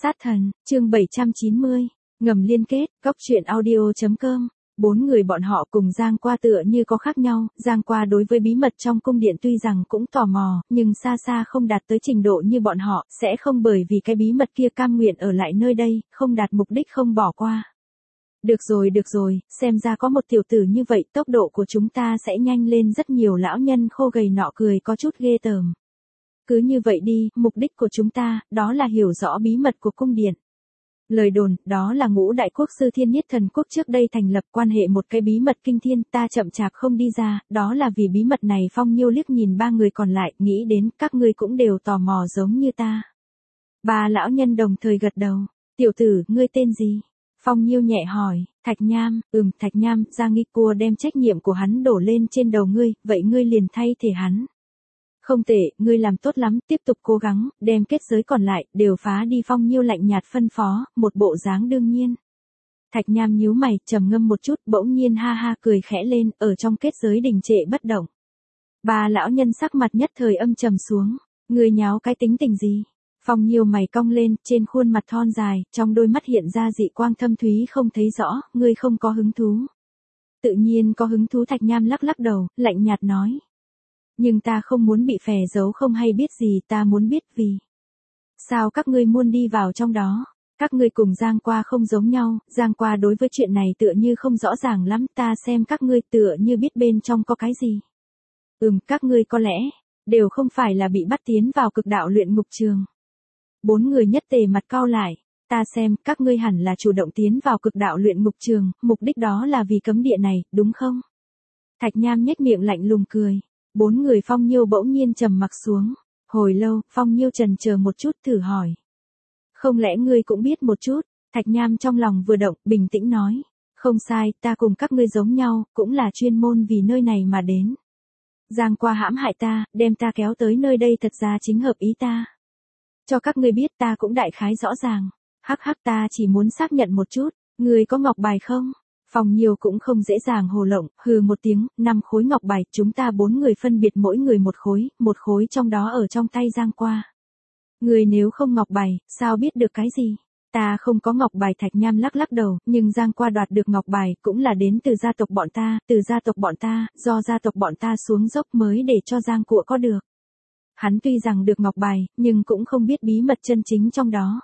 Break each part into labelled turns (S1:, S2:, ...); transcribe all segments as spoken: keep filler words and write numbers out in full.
S1: Sát thần, chương bảy trăm chín mươi, ngầm liên kết, góc truyện audio.com. Bốn người bọn họ cùng Giang Qua tựa như có khác nhau, Giang Qua đối với bí mật trong cung điện tuy rằng cũng tò mò, nhưng xa xa không đạt tới trình độ như bọn họ, sẽ không bởi vì cái bí mật kia cam nguyện ở lại nơi đây, không đạt mục đích không bỏ qua. Được rồi được rồi, xem ra có một tiểu tử như vậy, tốc độ của chúng ta sẽ nhanh lên rất nhiều. Lão nhân khô gầy nọ cười có chút ghê tởm. Cứ như vậy đi, mục đích của chúng ta, đó là hiểu rõ bí mật của cung điện. Lời đồn, đó là Ngũ Đại Quốc sư Thiên Niết Thần Quốc trước đây thành lập quan hệ một cái bí mật kinh thiên, ta chậm chạp không đi ra, đó là vì bí mật này. Phong Nhiêu liếc nhìn ba người còn lại, nghĩ đến các ngươi cũng đều tò mò giống như ta. Ba lão nhân đồng thời gật đầu. Tiểu tử, ngươi tên gì? Phong Nhiêu nhẹ hỏi. Thạch Nham. Ừm, Thạch Nham. Giang Nghi Cua đem trách nhiệm của hắn đổ lên trên đầu ngươi, vậy ngươi liền thay thể hắn. Không tệ, ngươi làm tốt lắm, tiếp tục cố gắng, đem kết giới còn lại, đều phá đi. Phong Nhiêu lạnh nhạt phân phó, một bộ dáng đương nhiên. Thạch Nham nhíu mày, trầm ngâm một chút, bỗng nhiên ha ha cười khẽ lên, ở trong kết giới đình trệ bất động. Ba lão nhân sắc mặt nhất thời âm trầm xuống, ngươi nháo cái tính tình gì? Phong Nhiêu mày cong lên, trên khuôn mặt thon dài, trong đôi mắt hiện ra dị quang thâm thúy không thấy rõ, ngươi không có hứng thú. Tự nhiên có hứng thú. Thạch Nham lắc lắc đầu, lạnh nhạt nói. Nhưng ta không muốn bị phè giấu không hay biết gì, ta muốn biết vì sao các ngươi muốn đi vào trong đó. Các ngươi cùng Giang Qua không giống nhau, Giang Qua đối với chuyện này tựa như không rõ ràng lắm, ta xem các ngươi tựa như biết bên trong có cái gì. Ừm, các ngươi có lẽ đều không phải là bị bắt tiến vào cực đạo luyện ngục trường. Bốn người nhất tề mặt cau lại, ta xem các ngươi hẳn là chủ động tiến vào cực đạo luyện ngục trường, mục đích đó là vì cấm địa này, đúng không? Thạch Nham nhếch miệng lạnh lùng cười. Bốn người Phong Nhiêu bỗng nhiên trầm mặc xuống. Hồi lâu, Phong Nhiêu chần chờ một chút thử hỏi. Không lẽ ngươi cũng biết một chút? Thạch Nham trong lòng vừa động, bình tĩnh nói. Không sai, ta cùng các ngươi giống nhau, cũng là chuyên môn vì nơi này mà đến. Giang Qua hãm hại ta, đem ta kéo tới nơi đây thật ra chính hợp ý ta. Cho các ngươi biết ta cũng đại khái rõ ràng. Hắc hắc, ta chỉ muốn xác nhận một chút, ngươi có ngọc bài không? Phong Nhiêu cũng không dễ dàng hồ lộng, hừ một tiếng, năm khối ngọc bài, chúng ta bốn người phân biệt mỗi người một khối, một khối trong đó ở trong tay Giang Qua. Người nếu không ngọc bài, sao biết được cái gì? Ta không có ngọc bài. Thạch Nham lắc lắc đầu, nhưng Giang Qua đoạt được ngọc bài cũng là đến từ gia tộc bọn ta, từ gia tộc bọn ta, do gia tộc bọn ta xuống dốc mới để cho Giang Cụa có được. Hắn tuy rằng được ngọc bài, nhưng cũng không biết bí mật chân chính trong đó.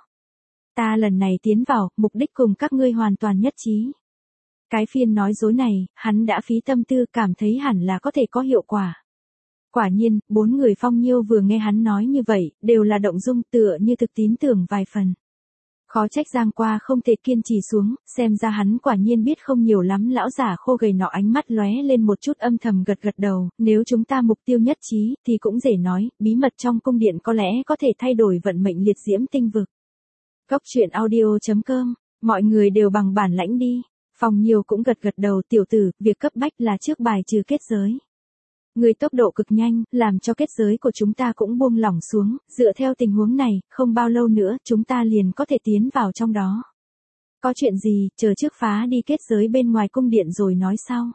S1: Ta lần này tiến vào, mục đích cùng các ngươi hoàn toàn nhất trí. Cái phiên nói dối này, hắn đã phí tâm tư, cảm thấy hẳn là có thể có hiệu quả. Quả nhiên, bốn người Phong Nhiêu vừa nghe hắn nói như vậy, đều là động dung, tựa như thực tín tưởng vài phần. Khó trách Giang Qua không thể kiên trì xuống, xem ra hắn quả nhiên biết không nhiều lắm. Lão giả khô gầy nọ ánh mắt lóe lên một chút âm thầm gật gật đầu, nếu chúng ta mục tiêu nhất trí, thì cũng dễ nói, bí mật trong cung điện có lẽ có thể thay đổi vận mệnh liệt diễm tinh vực. Góc truyện audio.com, mọi người đều bằng bản lãnh đi. Phong Nhiêu cũng gật gật đầu. Tiểu tử, việc cấp bách là trước bài trừ kết giới. Người tốc độ cực nhanh, làm cho kết giới của chúng ta cũng buông lỏng xuống, dựa theo tình huống này, không bao lâu nữa, chúng ta liền có thể tiến vào trong đó. Có chuyện gì, chờ trước phá đi kết giới bên ngoài cung điện rồi nói sau.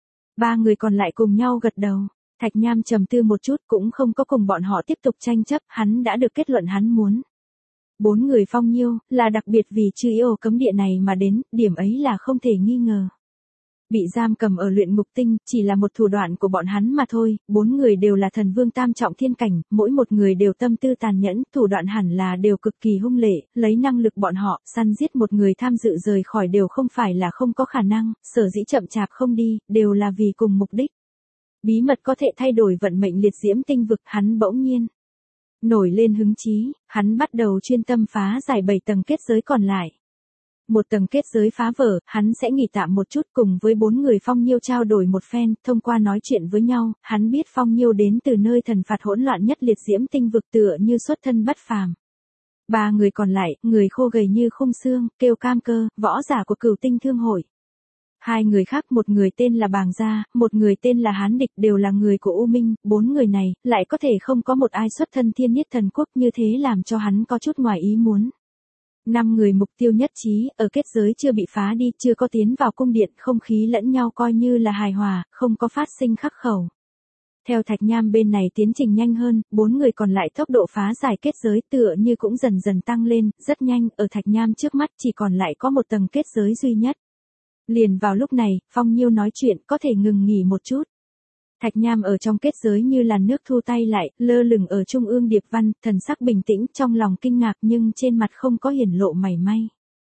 S1: Ba người còn lại cùng nhau gật đầu. Thạch Nham trầm tư một chút, cũng không có cùng bọn họ tiếp tục tranh chấp, hắn đã được kết luận hắn muốn. Bốn người Phong Nhiêu, là đặc biệt vì trừ yêu cấm địa này mà đến, điểm ấy là không thể nghi ngờ. Bị giam cầm ở luyện ngục tinh, chỉ là một thủ đoạn của bọn hắn mà thôi, bốn người đều là thần vương tam trọng thiên cảnh, mỗi một người đều tâm tư tàn nhẫn, thủ đoạn hẳn là đều cực kỳ hung lệ, lấy năng lực bọn họ, săn giết một người tham dự rời khỏi đều không phải là không có khả năng, sở dĩ chậm chạp không đi, đều là vì cùng mục đích. Bí mật có thể thay đổi vận mệnh liệt diễm tinh vực, hắn bỗng nhiên nổi lên hứng chí, hắn bắt đầu chuyên tâm phá giải bảy tầng kết giới còn lại. Một tầng kết giới phá vỡ, hắn sẽ nghỉ tạm một chút, cùng với bốn người Phong Nhiêu trao đổi một phen, thông qua nói chuyện với nhau, hắn biết Phong Nhiêu đến từ nơi thần phạt hỗn loạn nhất liệt diễm tinh vực, tựa như xuất thân bất phàm. Ba người còn lại, người khô gầy như khung xương, kêu Cam Cơ, võ giả của Cửu Tinh Thương hội. Hai người khác, một người tên là Bàng Gia, một người tên là Hán Địch, đều là người của U Minh. Bốn người này, lại có thể không có một ai xuất thân Thiên Niết Thần Quốc, như thế làm cho hắn có chút ngoài ý muốn. Năm người mục tiêu nhất trí, ở kết giới chưa bị phá đi, chưa có tiến vào cung điện, không khí lẫn nhau coi như là hài hòa, không có phát sinh khắc khẩu. Theo Thạch Nham bên này tiến trình nhanh hơn, bốn người còn lại tốc độ phá giải kết giới tựa như cũng dần dần tăng lên, rất nhanh, ở Thạch Nham trước mắt chỉ còn lại có một tầng kết giới duy nhất. Liền vào lúc này, Phong Nhiêu nói chuyện, có thể ngừng nghỉ một chút. Thạch Nham ở trong kết giới như làn nước thu tay lại, lơ lửng ở trung ương điệp văn, thần sắc bình tĩnh, trong lòng kinh ngạc nhưng trên mặt không có hiển lộ mảy may.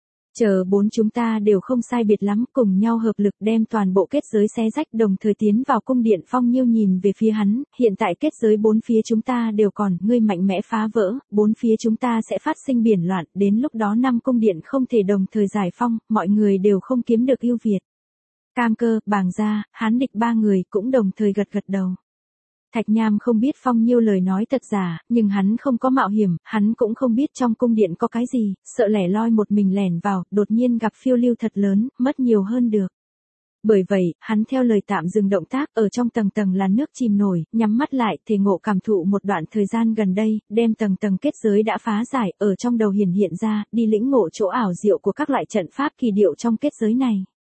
S1: Chờ bốn chúng ta đều không sai biệt lắm, cùng nhau hợp lực đem toàn bộ kết giới xé rách đồng thời tiến vào cung điện. Phong Nhiêu nhìn về phía hắn, hiện tại kết giới bốn phía chúng ta đều còn, ngươi mạnh mẽ phá vỡ, bốn phía chúng ta sẽ phát sinh biển loạn, đến lúc đó năm cung điện không thể đồng thời giải phong, mọi người đều không kiếm được ưu việt. Cam Cơ, Bàng Gia, Hán Địch ba người cũng đồng thời gật gật đầu. Thạch Nham không biết Phong Nhiêu lời nói thật giả, nhưng hắn không có mạo hiểm, hắn cũng không biết trong cung điện có cái gì, sợ lẻ loi một mình lẻn vào, đột nhiên gặp phiêu lưu thật lớn, mất nhiều hơn được. Bởi vậy, hắn theo lời tạm dừng động tác, ở trong tầng tầng làn nước chìm nổi, nhắm mắt lại, thể ngộ cảm thụ một đoạn thời gian gần đây, đem tầng tầng kết giới đã phá giải, ở trong đầu hiển hiện ra, đi lĩnh ngộ chỗ ảo diệu của các loại trận pháp kỳ diệu trong kết giới này.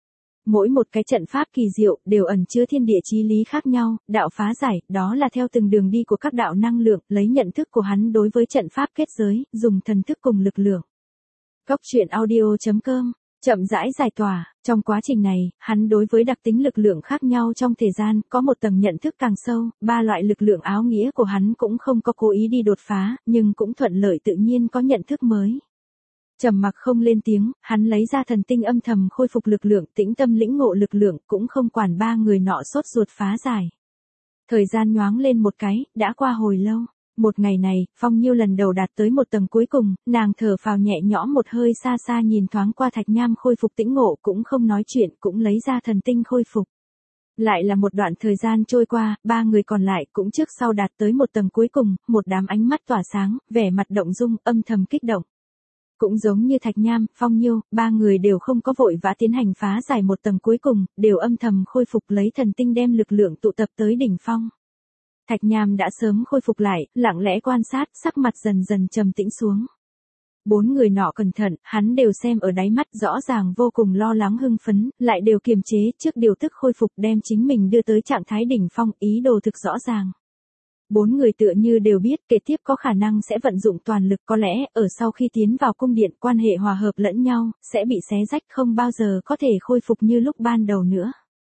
S1: Mỗi một cái trận pháp kỳ diệu đều ẩn chứa thiên địa chí lý khác nhau, đạo phá giải, đó là theo từng đường đi của các đạo năng lượng, lấy nhận thức của hắn đối với trận pháp kết giới, dùng thần thức cùng lực lượng. Góc truyện audio chấm com, chậm rãi giải tỏa, trong quá trình này, hắn đối với đặc tính lực lượng khác nhau trong thời gian, có một tầng nhận thức càng sâu, ba loại lực lượng áo nghĩa của hắn cũng không có cố ý đi đột phá, nhưng cũng thuận lợi tự nhiên có nhận thức mới. Trầm mặc không lên tiếng, hắn lấy ra thần tinh âm thầm khôi phục lực lượng, tĩnh tâm lĩnh ngộ lực lượng, cũng không quản ba người nọ sốt ruột phá giải. Thời gian nhoáng lên một cái, đã qua hồi lâu. Một ngày này, Phong Nhiêu lần đầu đạt tới một tầng cuối cùng, nàng thở phào nhẹ nhõm một hơi, xa xa nhìn thoáng qua Thạch Nham khôi phục tĩnh ngộ, cũng không nói chuyện, cũng lấy ra thần tinh khôi phục. Lại là một đoạn thời gian trôi qua, ba người còn lại cũng trước sau đạt tới một tầng cuối cùng, một đám ánh mắt tỏa sáng, vẻ mặt động dung, âm thầm kích động. Cũng giống như Thạch Nham, Phong Nhiêu, ba người đều không có vội vã tiến hành phá giải một tầng cuối cùng, đều âm thầm khôi phục lấy thần tinh đem lực lượng tụ tập tới đỉnh phong. Thạch Nham đã sớm khôi phục lại, lặng lẽ quan sát, sắc mặt dần dần trầm tĩnh xuống. Bốn người nọ cẩn thận, hắn đều xem ở đáy mắt, rõ ràng vô cùng lo lắng hưng phấn, lại đều kiềm chế trước điều tức khôi phục đem chính mình đưa tới trạng thái đỉnh phong, ý đồ thực rõ ràng. Bốn người tựa như đều biết kế tiếp có khả năng sẽ vận dụng toàn lực, có lẽ, ở sau khi tiến vào cung điện quan hệ hòa hợp lẫn nhau, sẽ bị xé rách không bao giờ có thể khôi phục như lúc ban đầu nữa.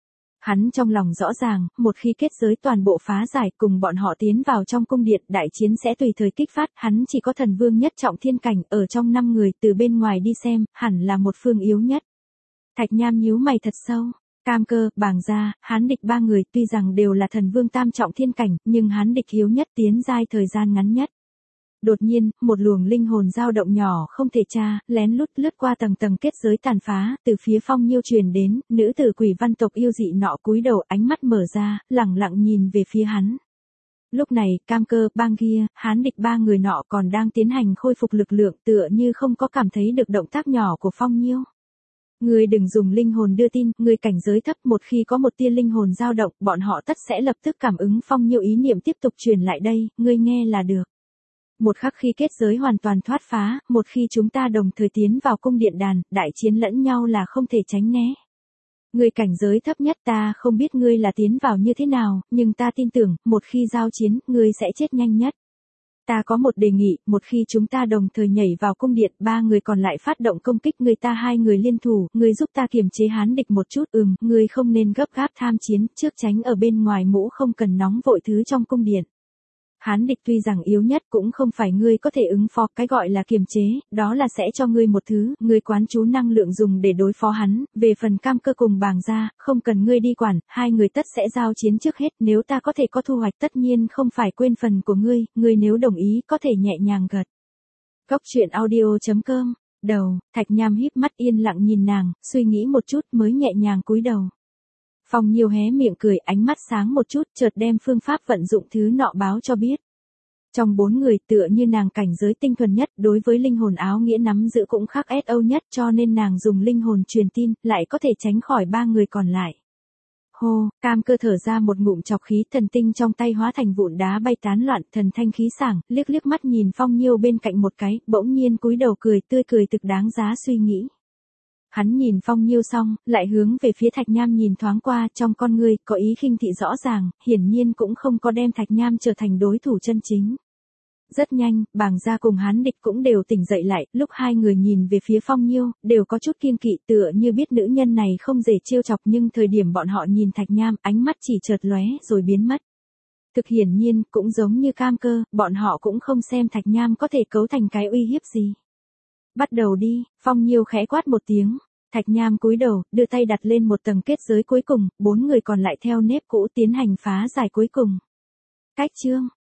S1: Hắn trong lòng rõ ràng, một khi kết giới toàn bộ phá giải cùng bọn họ tiến vào trong cung điện, đại chiến sẽ tùy thời kích phát, hắn chỉ có thần vương nhất trọng thiên cảnh, ở trong năm người từ bên ngoài đi xem, hẳn là một phương yếu nhất. Thạch Nham nhíu mày thật sâu. Cam Cơ, Bàng Gia, Hán Địch ba người tuy rằng đều là thần vương tam trọng thiên cảnh, nhưng Hán Địch yếu nhất tiến giai thời gian ngắn nhất. Đột nhiên, một luồng linh hồn dao động nhỏ không thể tra, lén lút lướt qua tầng tầng kết giới tàn phá, từ phía Phong Nhiêu truyền đến, nữ tử quỷ văn tộc yêu dị nọ cúi đầu, ánh mắt mở ra, lẳng lặng nhìn về phía hắn. Lúc này, Cam Cơ, Bang kia, Hán Địch ba người nọ còn đang tiến hành khôi phục lực lượng, tựa như không có cảm thấy được động tác nhỏ của Phong Nhiêu. Ngươi đừng dùng linh hồn đưa tin, ngươi cảnh giới thấp, một khi có một tia linh hồn dao động, bọn họ tất sẽ lập tức cảm ứng. Phong Nhiêu ý niệm tiếp tục truyền lại đây, ngươi nghe là được. Một khắc khi kết giới hoàn toàn thoát phá, một khi chúng ta đồng thời tiến vào cung điện đàn, đại chiến lẫn nhau là không thể tránh né. Ngươi cảnh giới thấp nhất, ta không biết ngươi là tiến vào như thế nào, nhưng ta tin tưởng, một khi giao chiến, ngươi sẽ chết nhanh nhất. Ta có một đề nghị, một khi chúng ta đồng thời nhảy vào cung điện, ba người còn lại phát động công kích người ta, hai người liên thủ, ngươi giúp ta kiềm chế Hán Địch một chút, ừm, ngươi không nên gấp gáp tham chiến, trước tránh ở bên ngoài mũ, không cần nóng vội thứ trong cung điện. Hán Địch tuy rằng yếu nhất cũng không phải ngươi có thể ứng phó, cái gọi là kiềm chế, đó là sẽ cho ngươi một thứ, ngươi quán chú năng lượng dùng để đối phó hắn, về phần Cam Cơ cùng Bàng Gia, không cần ngươi đi quản, hai người tất sẽ giao chiến trước hết, nếu ta có thể có thu hoạch tất nhiên không phải quên phần của ngươi, ngươi nếu đồng ý có thể nhẹ nhàng gật. Góc truyện audio chấm com, đầu, Thạch Nham híp mắt yên lặng nhìn nàng, suy nghĩ một chút mới nhẹ nhàng cúi đầu. Phong Nhiêu hé miệng cười, ánh mắt sáng một chút, chợt đem phương pháp vận dụng thứ nọ báo cho biết. Trong bốn người, tựa như nàng cảnh giới tinh thuần nhất, đối với linh hồn áo nghĩa nắm giữ cũng khắc ét âu nhất, cho nên nàng dùng linh hồn truyền tin, lại có thể tránh khỏi ba người còn lại. Hô, Cam Cơ thở ra một ngụm trọc khí, thần tinh trong tay hóa thành vụn đá bay tán loạn, thần thanh khí sảng, liếc liếc mắt nhìn Phong Nhiêu bên cạnh một cái, bỗng nhiên cúi đầu cười tươi cười thực đáng giá suy nghĩ. Hắn nhìn Phong Nhiêu xong, lại hướng về phía Thạch Nham nhìn thoáng qua, trong con ngươi, có ý khinh thị rõ ràng, hiển nhiên cũng không có đem Thạch Nham trở thành đối thủ chân chính. Rất nhanh, Bàng gia cùng Hán Địch cũng đều tỉnh dậy lại, lúc hai người nhìn về phía Phong Nhiêu, đều có chút kiêng kỵ tựa như biết nữ nhân này không dễ trêu chọc nhưng thời điểm bọn họ nhìn Thạch Nham, ánh mắt chỉ chợt lóe rồi biến mất. Thực hiển nhiên, cũng giống như Cam Cơ, bọn họ cũng không xem Thạch Nham có thể cấu thành cái uy hiếp gì. Bắt đầu đi, Phong Nhiêu khẽ quát một tiếng. Thạch Nham cúi đầu, đưa tay đặt lên một tầng kết giới cuối cùng, bốn người còn lại theo nếp cũ tiến hành phá giải cuối cùng. Cách chương